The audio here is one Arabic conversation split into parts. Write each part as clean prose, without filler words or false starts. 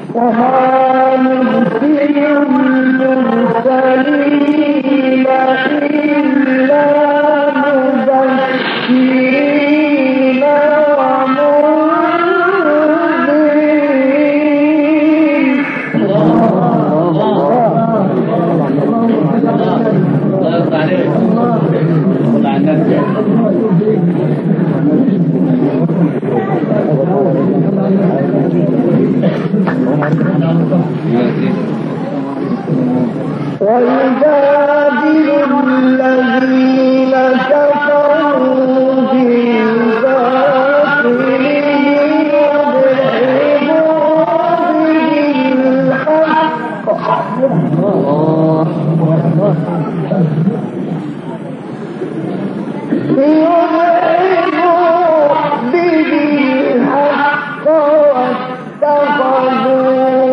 وما نرسل المرسلين إلا مبشرين ومنذرين. ويجادل الذين كفروا بالباطل ليدحضوا به الحق واتخذوا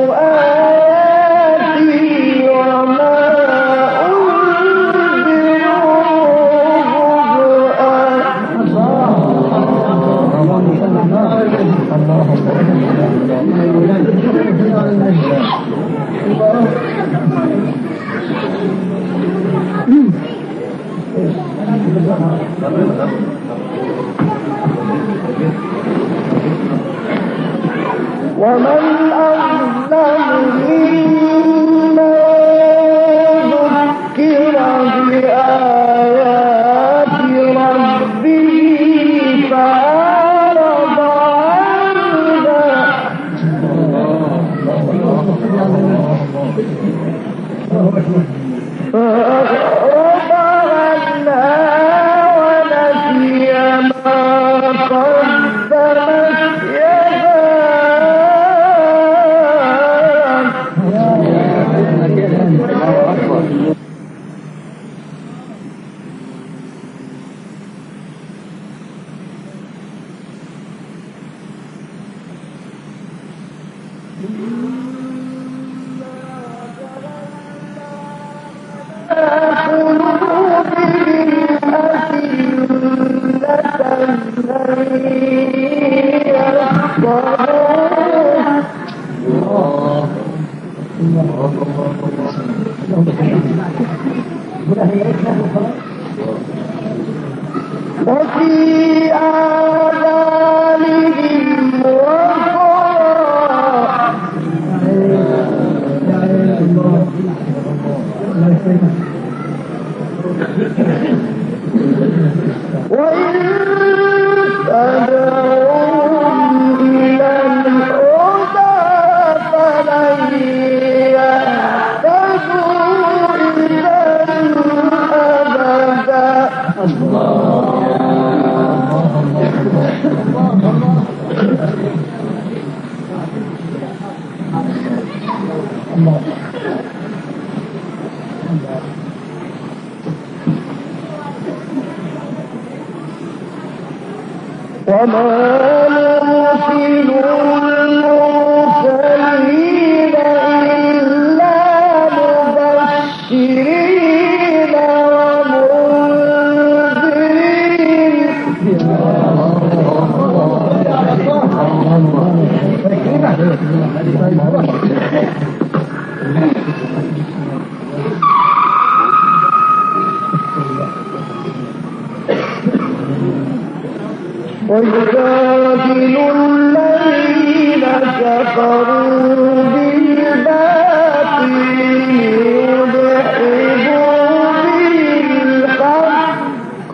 آياتي وما ومن أظلم ممن ذكر بآيات ربه فأعرض عنها ونسي ما قدمت وفي آذانهم وقرا وإن تدعوهم إلى الهدى فلن يهتدوا إذا أبدا. وما نرسل المرسلين إلا مبشرين ومنذرين. ويجادل الذين كفروا بالباطل ليدحضوا به الحق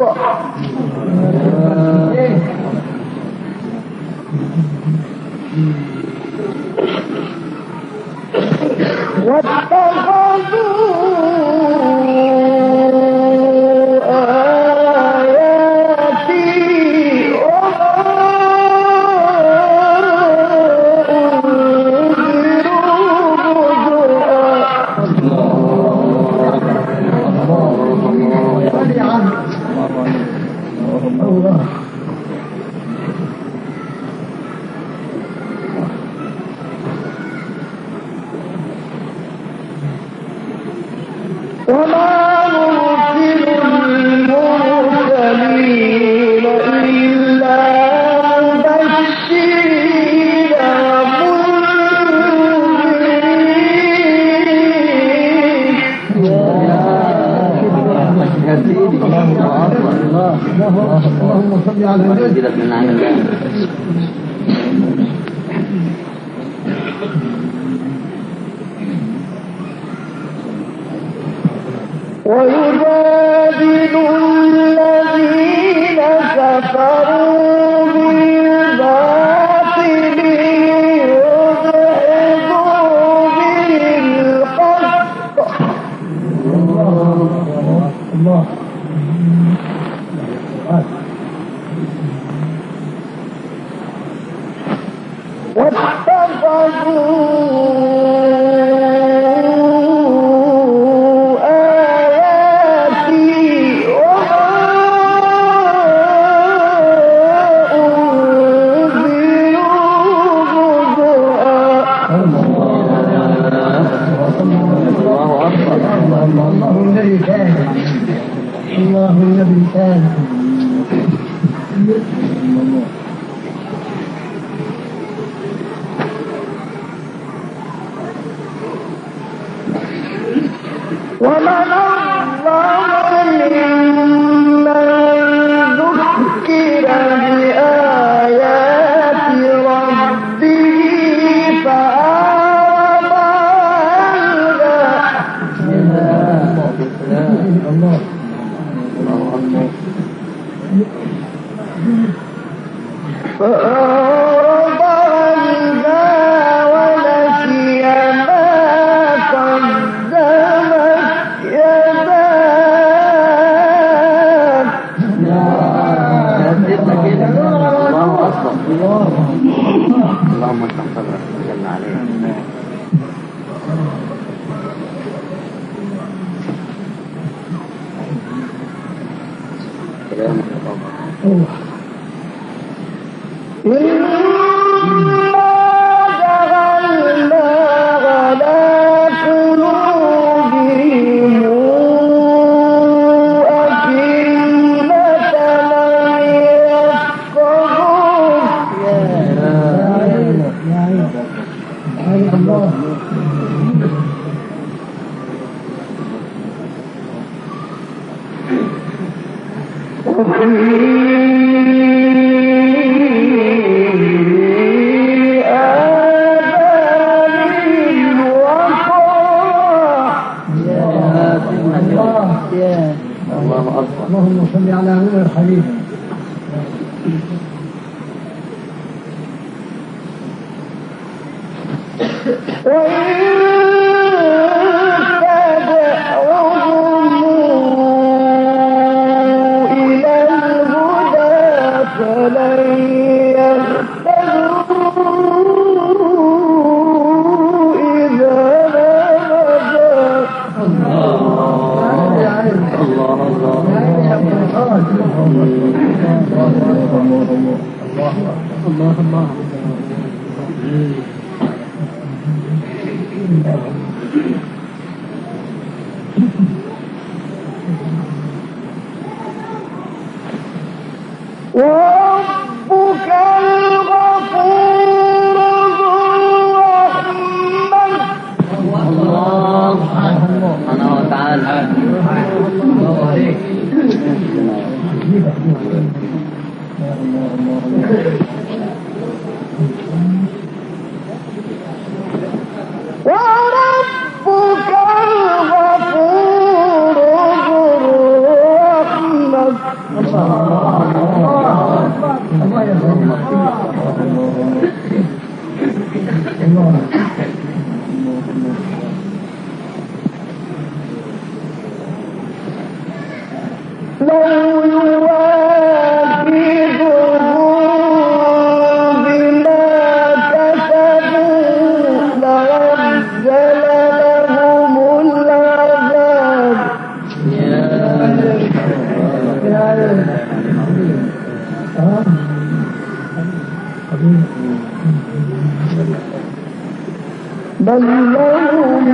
وما نرسل المرسلين إلا مبشرين ومنذرين. اللهم صل على النبي. ويجادل الذين كفروا بالباطل ليدحضوا به الحق. الله الله النبي كان ومن أظلم ممن ذكر بآيات ربه فأعرض عنها فأعرض عنها ونسي ما قدمت يداه. اللهم اشرح صدرك وسلم عليه. إنا جعلنا على قلوبهم أكنة أن يفقهوه. اللهم صل على نور الحبيب. إلى الهدى فلن يهتدوا إذا الله وربك الغفور ذو الرحمة. الله سبحانه وتعالى. وربك الغفور ذو الرحمة. لو يواجههم بما كسبوا لعجل لهم العذاب. بل لهم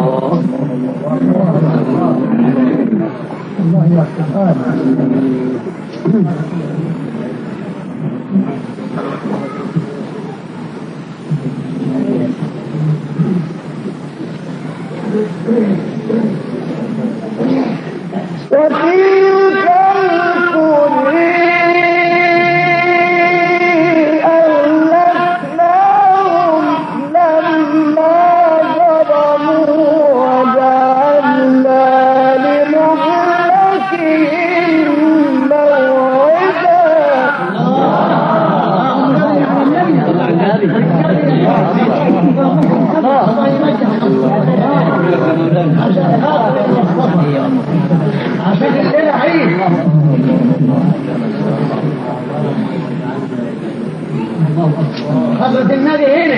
الله يا سبحانه. حضرة النبي هنا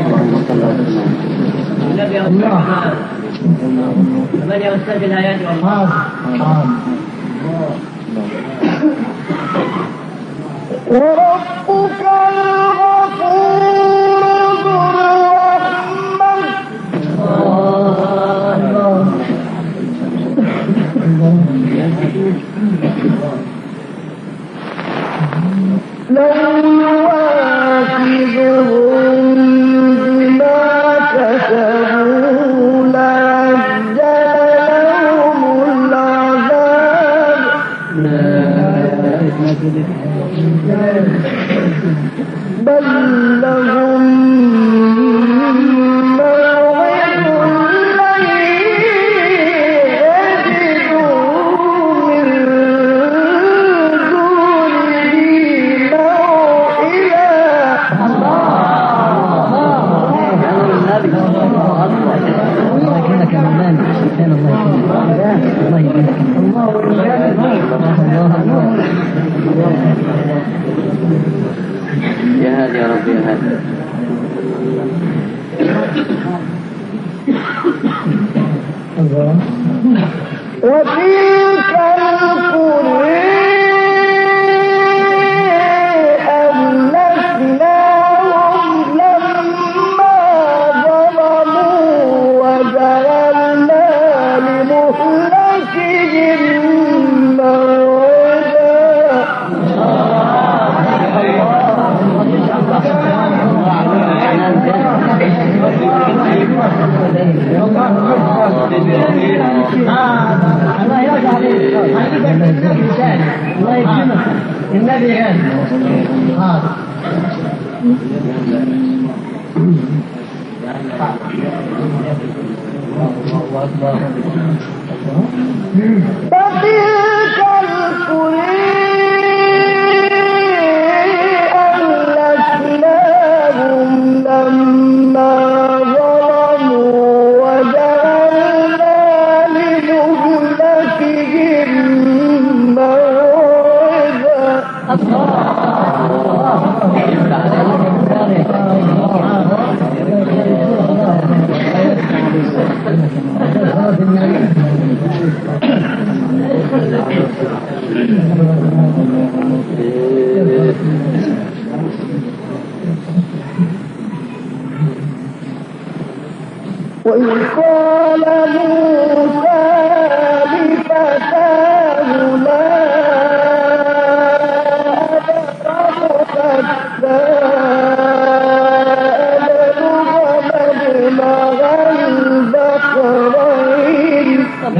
النبي يا الله من يا أستاذ الآيات والله وربك الغفور ذو الرحمة لو يواخذهم بما كسبوا لعجل لهم العذاب بل لهم موعد لن يجدوا من دونه موئلا. الله يكرمك يا مولانا، الله يكرمك، الله يا هادي يا رب يا هادي. وتلك القرى أهلكناهم لما ظلموا وجعلنا لمهلكهم موعدا. الله يكرمك النبي غالي. فتلك القرى أهلكناهم لما ظلموا وجعلنا لمهلكهم موعدا. وإذ قال موسى لفتاه لا أبرح حتى أبلغ مجمع البحرين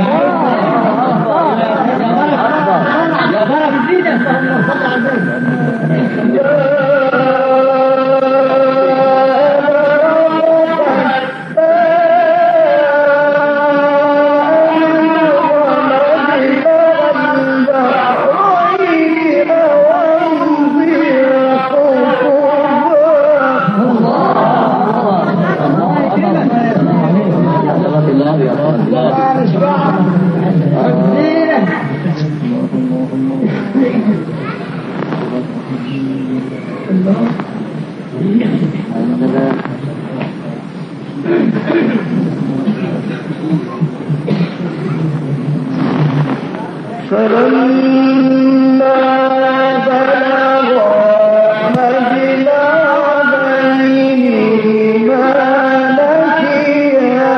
فلما بلغا مجمع بينهما نسيا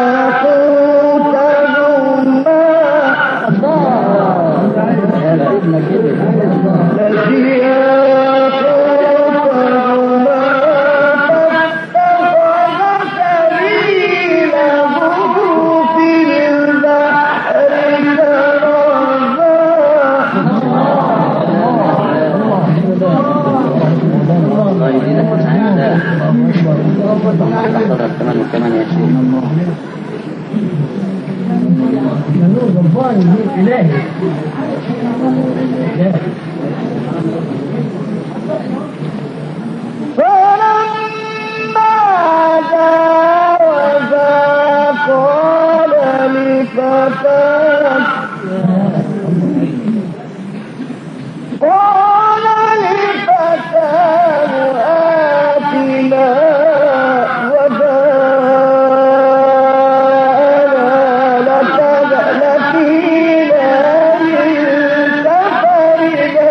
حوتهما صدر 28. نور رباني نور إلهي. فلما جاوزا قال لفتاه آتنا وجاءنا لكينا من سفرنا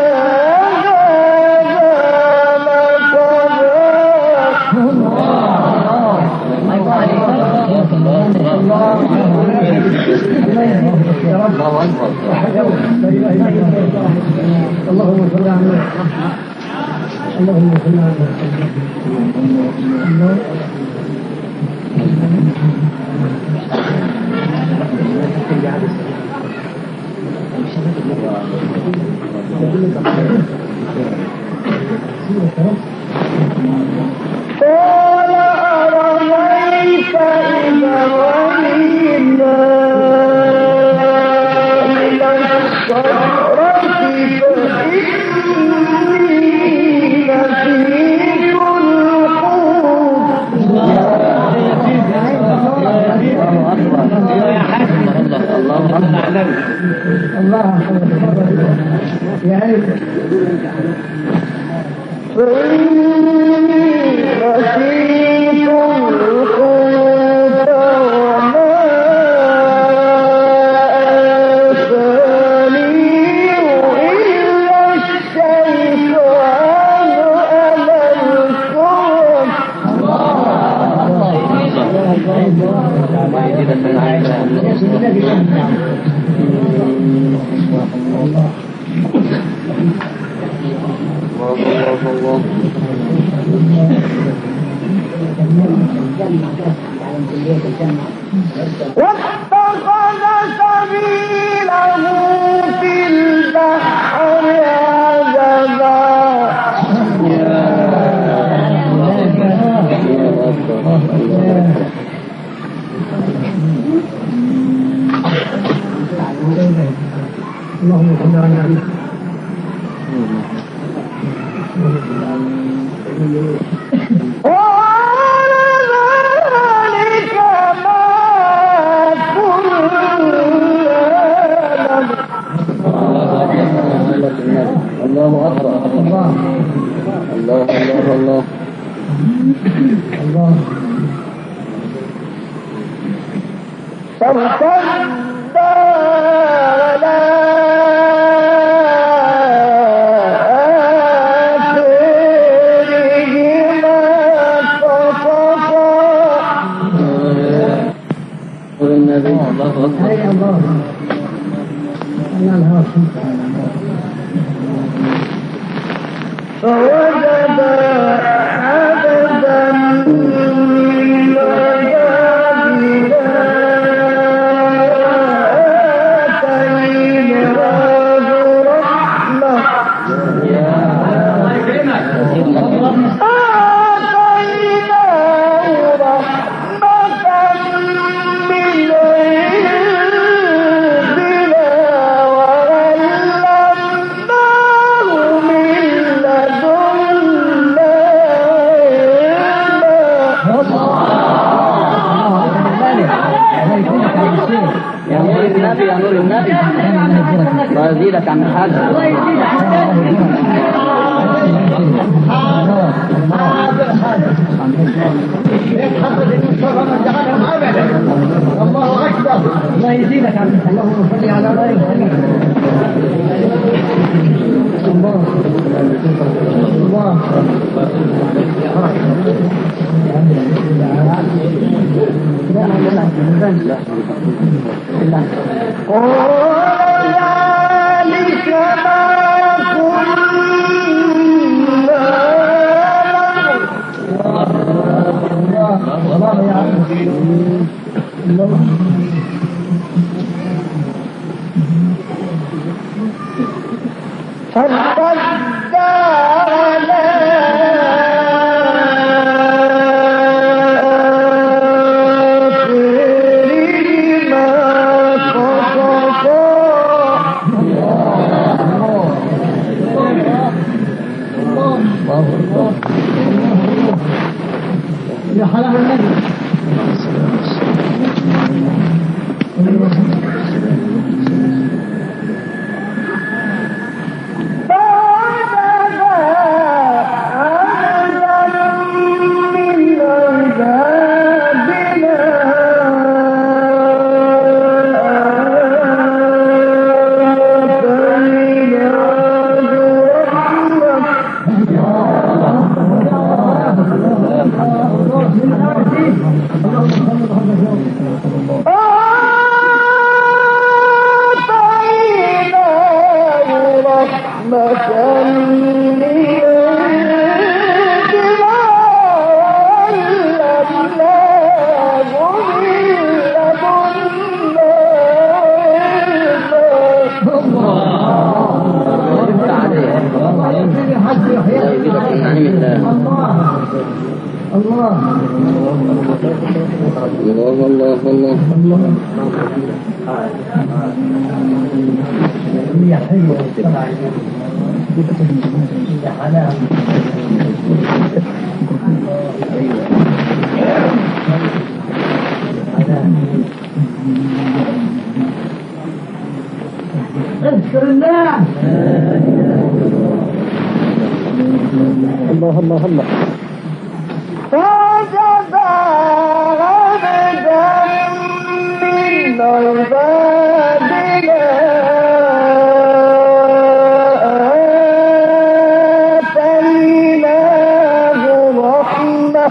اللهم صل على اللهم صل على قال أرأيت إذا ولينا إلى الصخرة فإني نسيت الحوت الله يا عيب فإني نسيت الحوت وما أنسانيه إلا الشيطان أن أذكره واتخذ سبيله في البحر عجبا اللهم صل على ذلك ما كنا الله أكبر. الله الله الله الله. الله فارتد على آثارهما قصصا والنبي الله أكبر. هيا الله أنا الهاشم فوجد عبدا من عبادنا آتيناه رحمة من عندنا وعلمناه من لدنا يا نور النبي يا نور النبي. الله يزيدك عن الحاج. الله أكبر الله يزيدك عبد اللهم صل على غير الله الله ذلك ما كنا الله يا عبد الله فارتد على اذكر الله. الله الله الله. فجزى عبدا من عبادنا آتيناه رحمة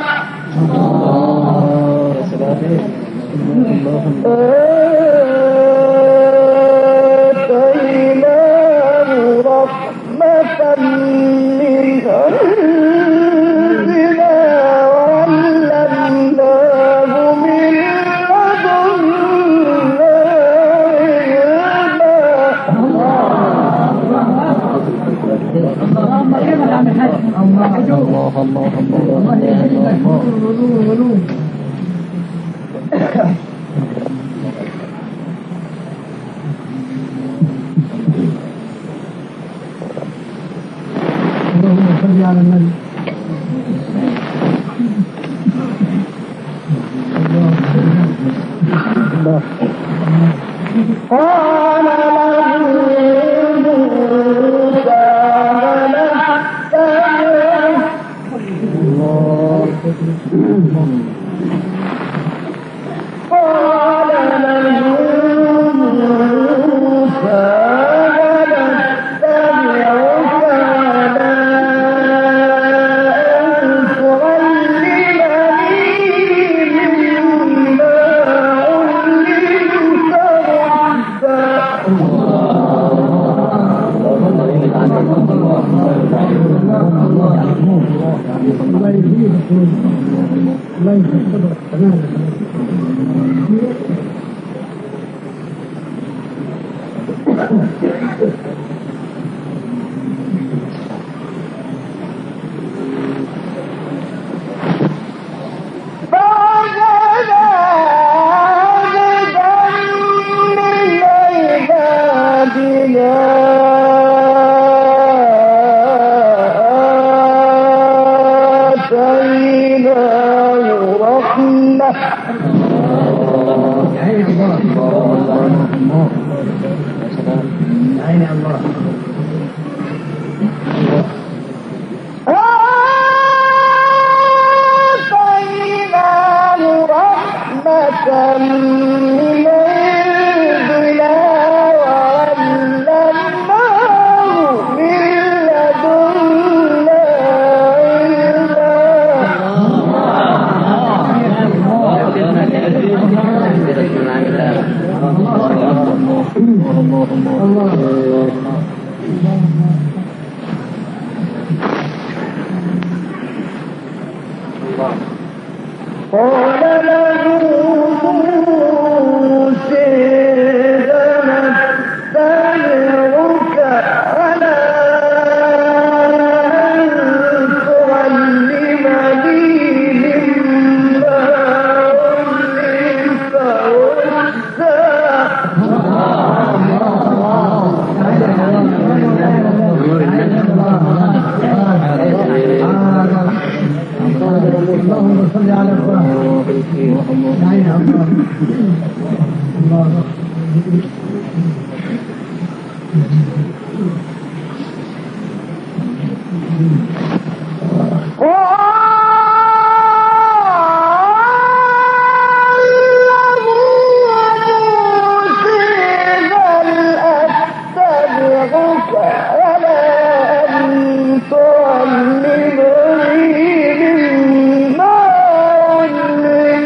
تعلمني مما علمت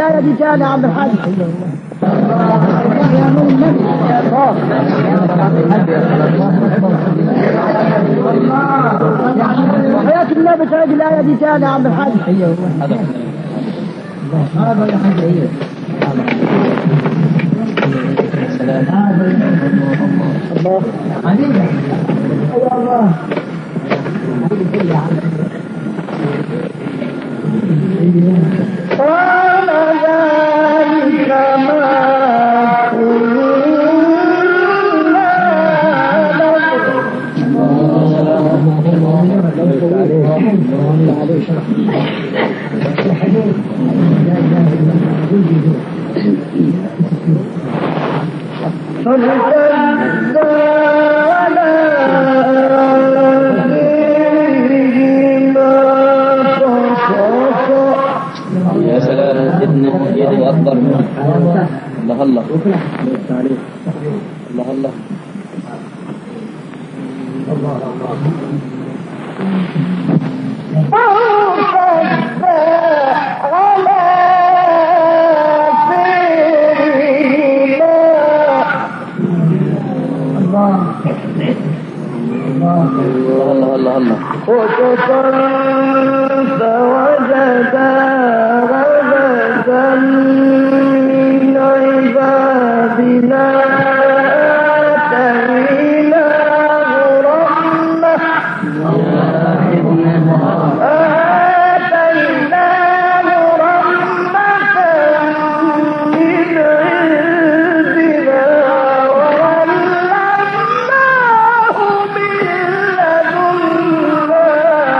الآية كان يا عبد الحاج يا نور النبي حياة النبي تعيد الآية دي كان يا عبد الحاج هذا يا حاج الله عليك يا الله قال ذلك ما يا سلام يده أكبر الله الله الله الله الله الله الله فوجد عبدا من عبادنا آتيناه رحمة من عندنا وعلمناه من لدنا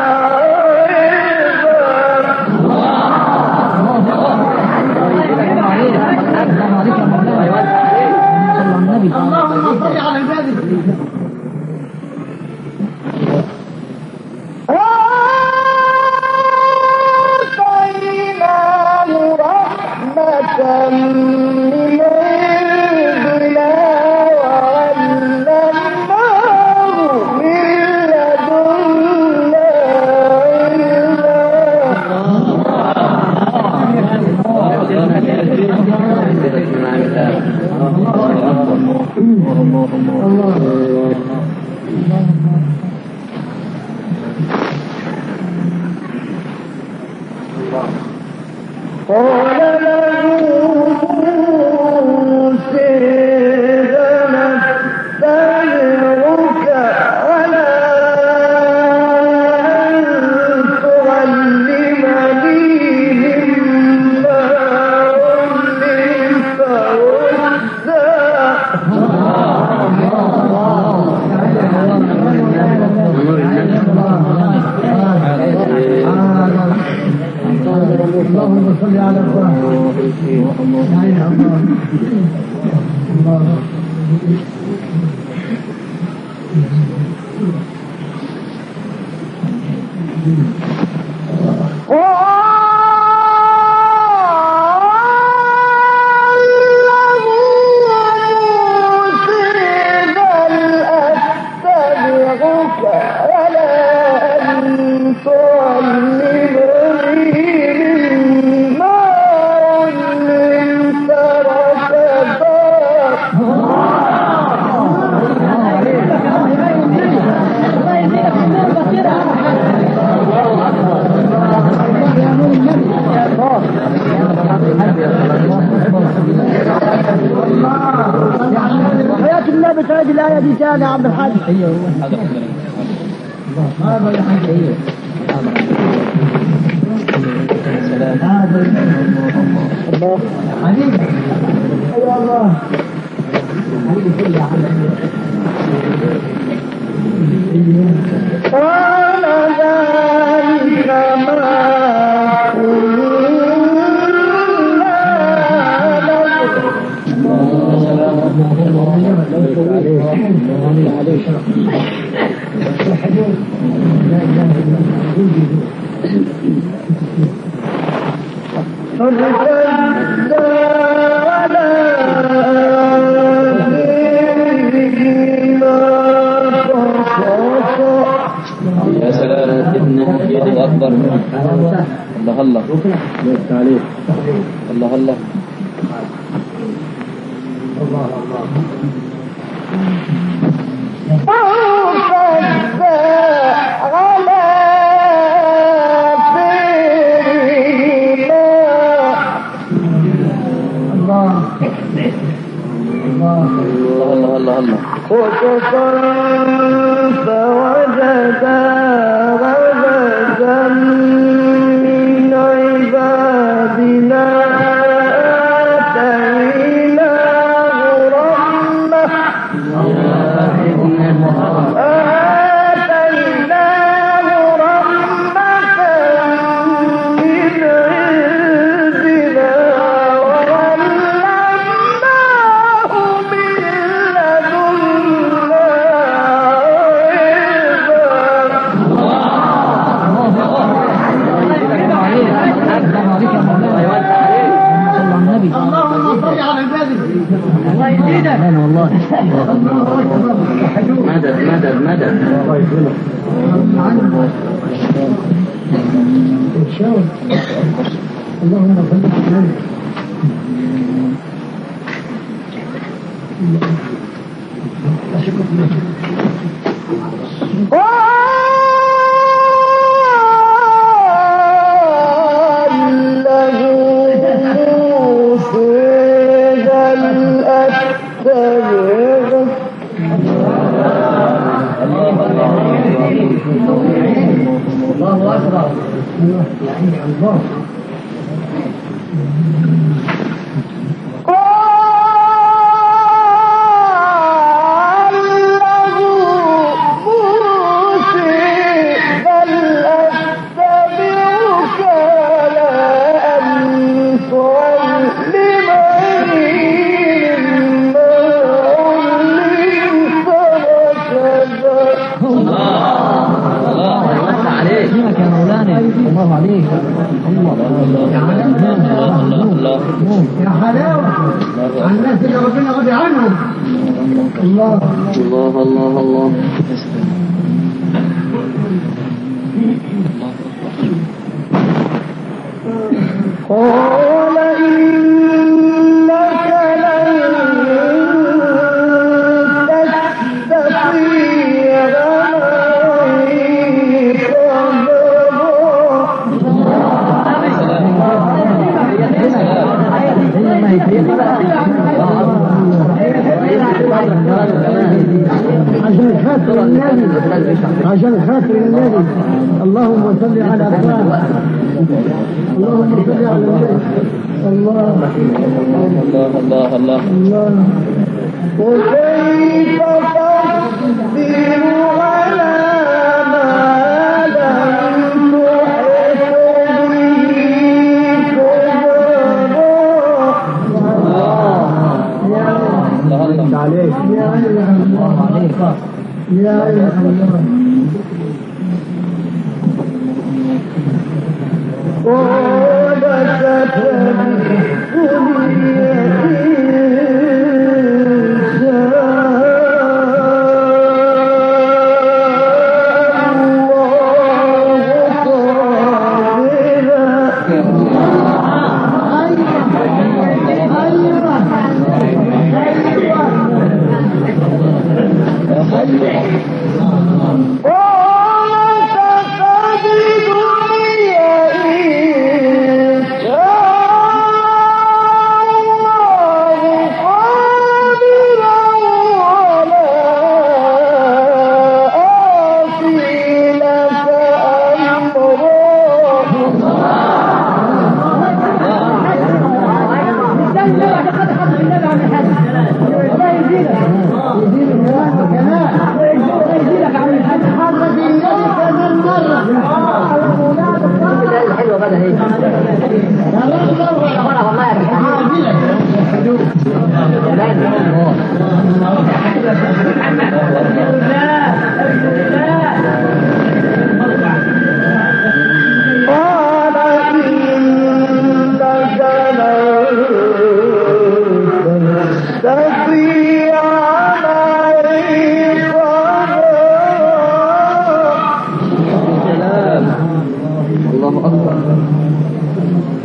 اللهم صل على النبي آتيناه رحمة من عندنا وعلمناه من لدنا قال له موسى نتبعك على أن تعلمني مما علمت اللهم صل على حياة النبي تعيد الآية دي كان يا عبد الحاج هذا يا حاج الله عليك يا الله قال ذلك ما يا سلام يده أكبر الله الله الله عليك. الله الله الله الله الله فوجد عبدا من عبادنا آتيناه رحمة مدد مدد مدد اللهم صل على الله أكبر. الله عليك. يا حلاوة عن الناس اللي ربنا راضي عنهم. الله الله الله الله قال إنك لن تستطيع معي عشان خاطر النبي. اللهم صل على محمد. اللهم صل على النبي. الله الله الله الله وكيف تصبر على ما لم تحط به عليك يا الله عليك يا الله. قال الله أكبر.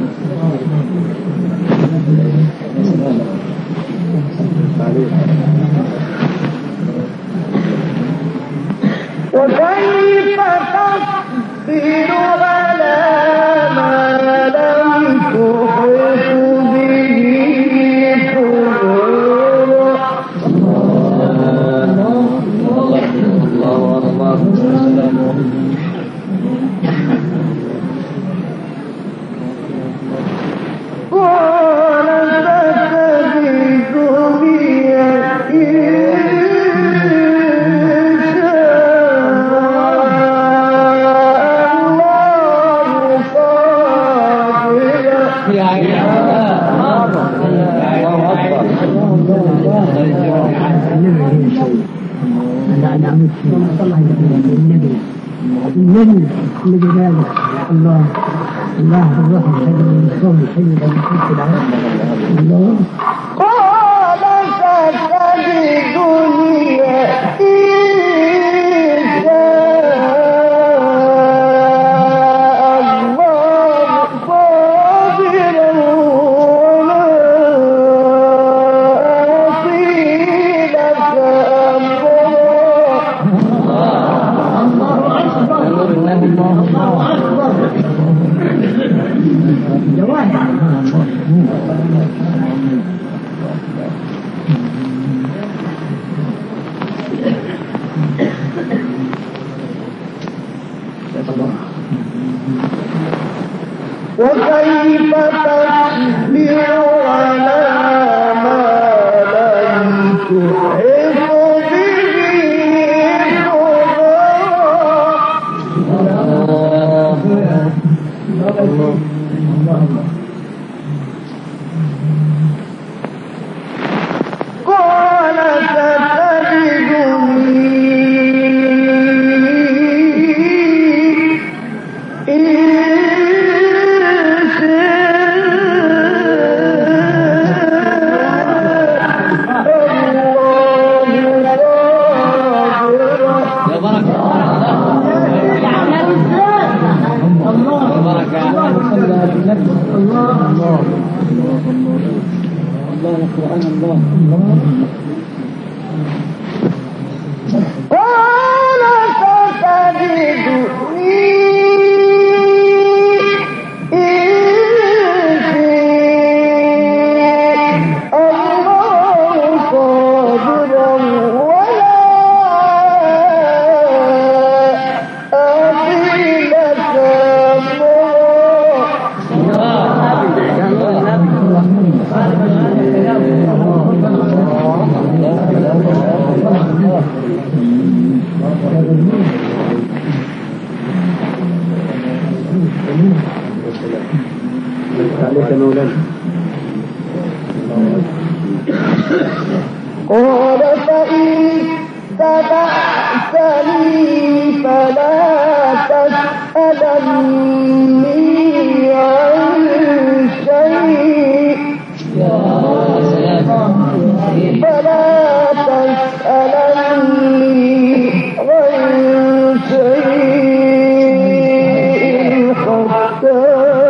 وكيف تصبر على ما لم تحط به الذي ذلك الله الروح الحي من الصوم الحي من الله قال ستجدني إن شاء الله صابرا ولا أعصي لك وكيف تصبر على ما لم تحط قال عليك مولانا. قال فإن اتبعتني فلا تسألني عن شيء فلا تسألني عن شيء حتى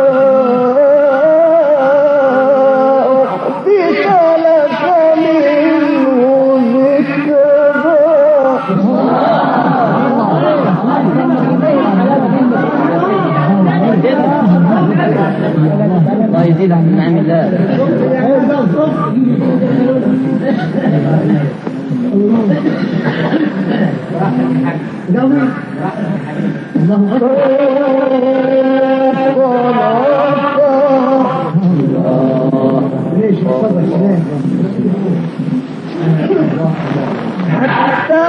أحدث لك منه الله يزيد عن نعم الله. حتى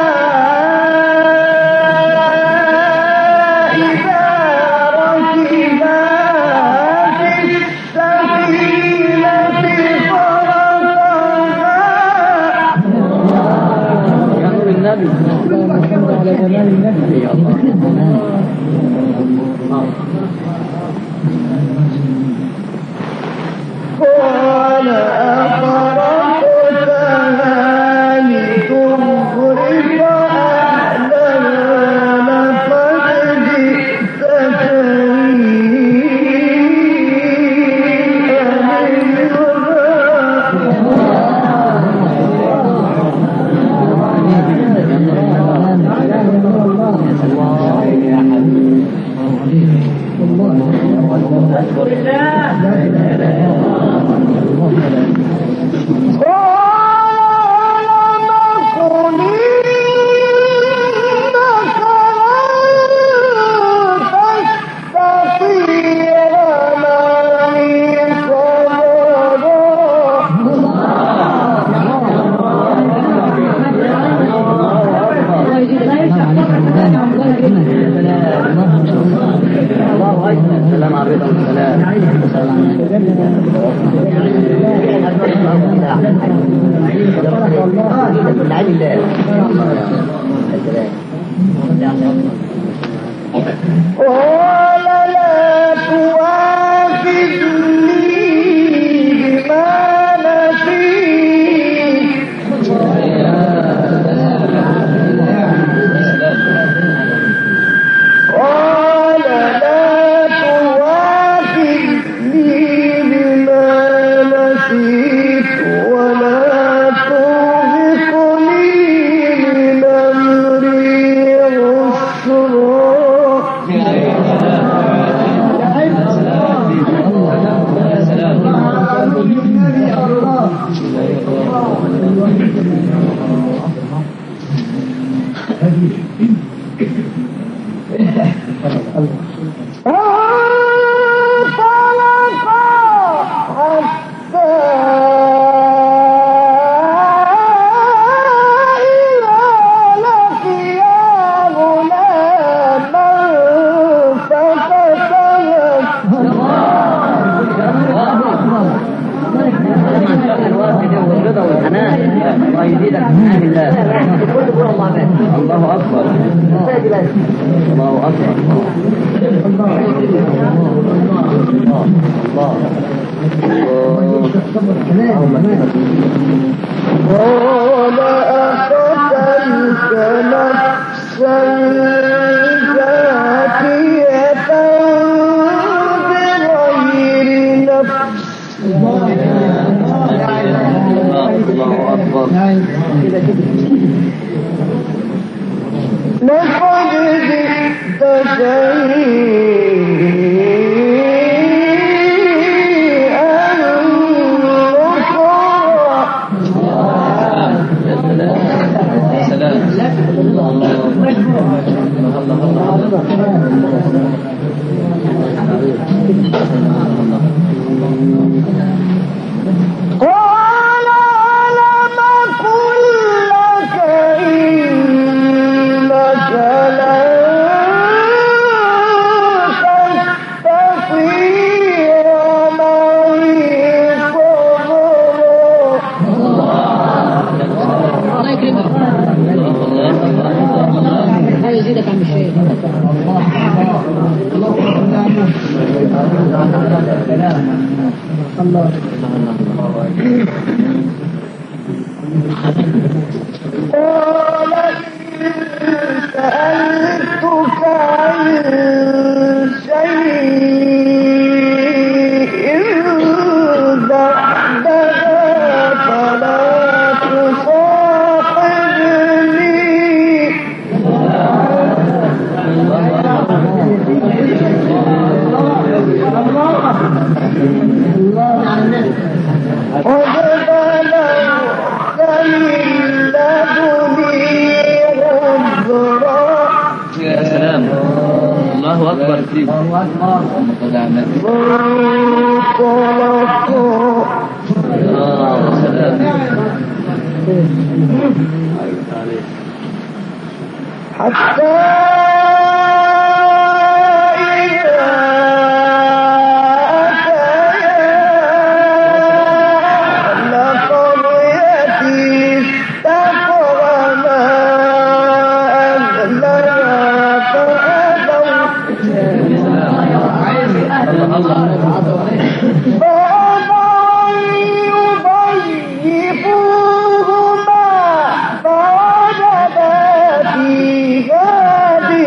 إذا ركبا في السفينة خرقها يأمر النبي على جمال النبي. أشكر الله. السلام عليكم. ولا لا تؤاخذني بما نسيت الله أكبر. الله أكبر. قال أقتلت نفسا زكية بغير نفس الله أكبر. لقد جئت شيئا قال ألم أقل لك إنك لن تستطيع معي صبرا. لا يزيدك عن الشيء. قال إن سألتك عن شيء بعدها فلا تصاحبني. قد بلغت من لدني عذرا. يا سلام. الله أكبر. حتى إذا أتيا أهل قرية استكبرنا أهلها فأبوا يضيفوهما فوجدا فيها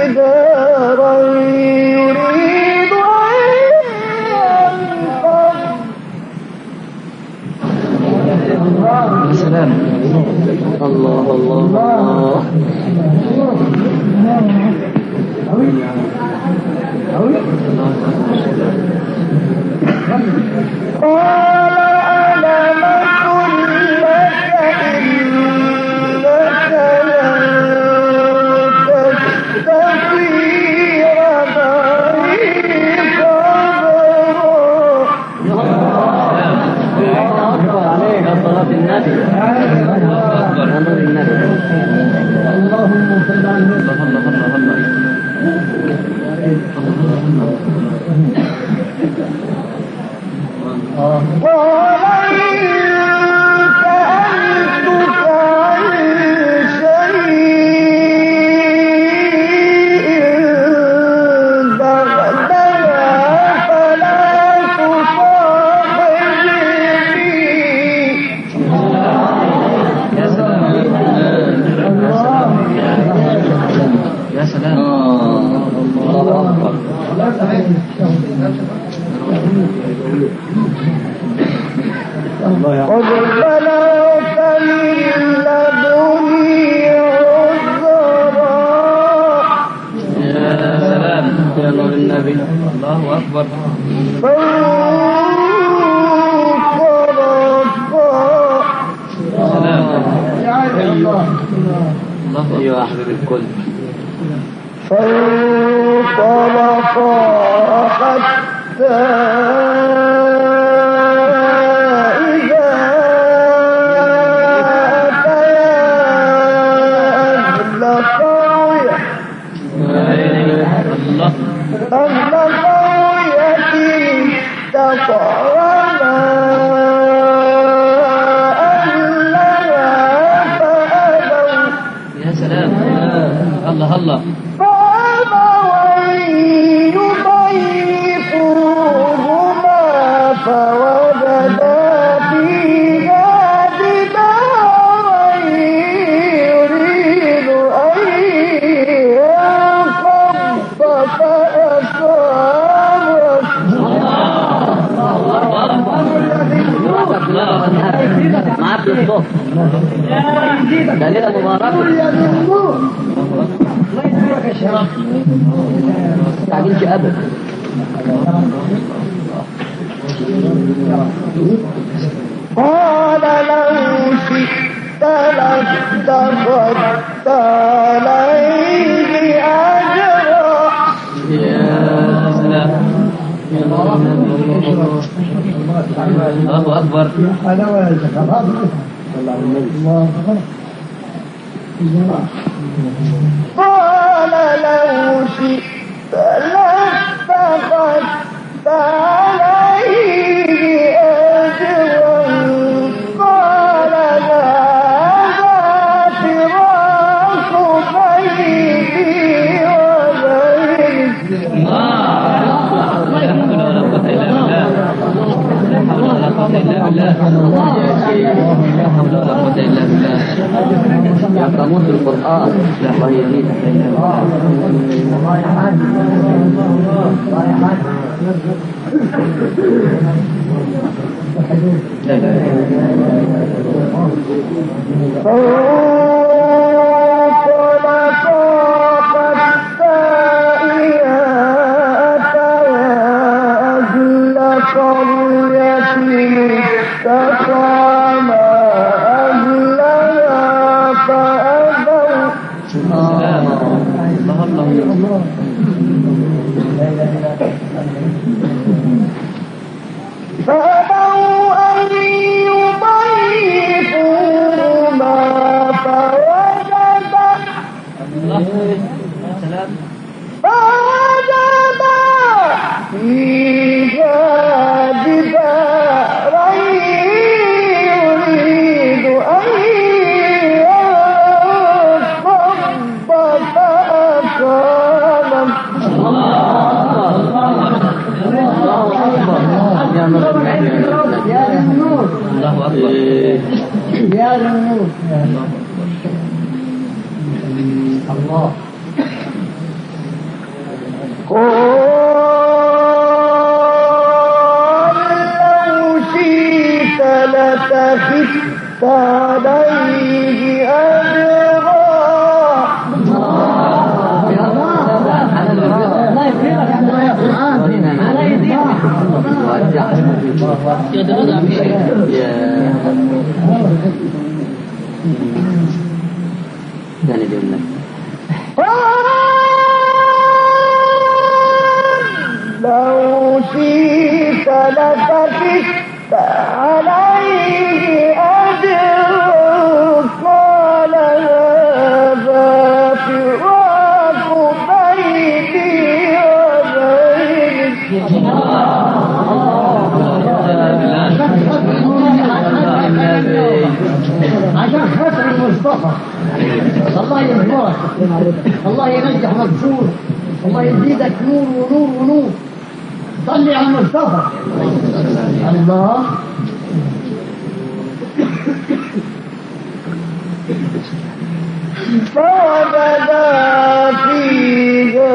قال لو شئت لاتخذت عليه أجرا. الله أكبر. قال لو شئت لاتخذت عليه أجرا. قال هذا فراق بيني وبينك. يا قاموس القرآن الله يزيدك. فأبوا أن يضيفوهما فوجدا فيها جدارا يريد أن ينقض فأقامه. الله أكبر. يا ذنوب الله. قال لو شئت لاتخذت عليه أجرا. الله يكرمك يا قرآن. الله يزيدك. Jangan diulang. لو شئت لتكت عليه أجر قال هذا فراق بيني وبينك عشان خاطر المصطفى الله يجبرك الله ينجح مكسور الله يزيدك نور ونور ونور صلي على المصطفى الله فوجدا فيها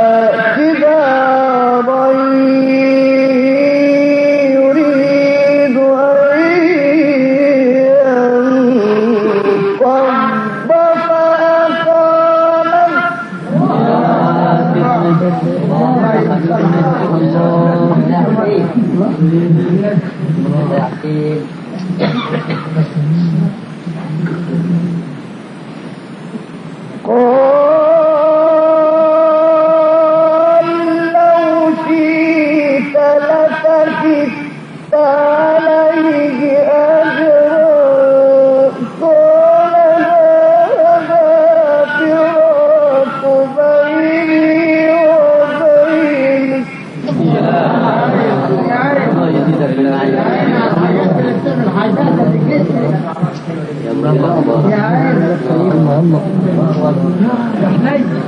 جدارا يريد أن ينقض قال لو شئت لتكت عليه أجرا قال هذا فراق بيني وبينك Ya Allah.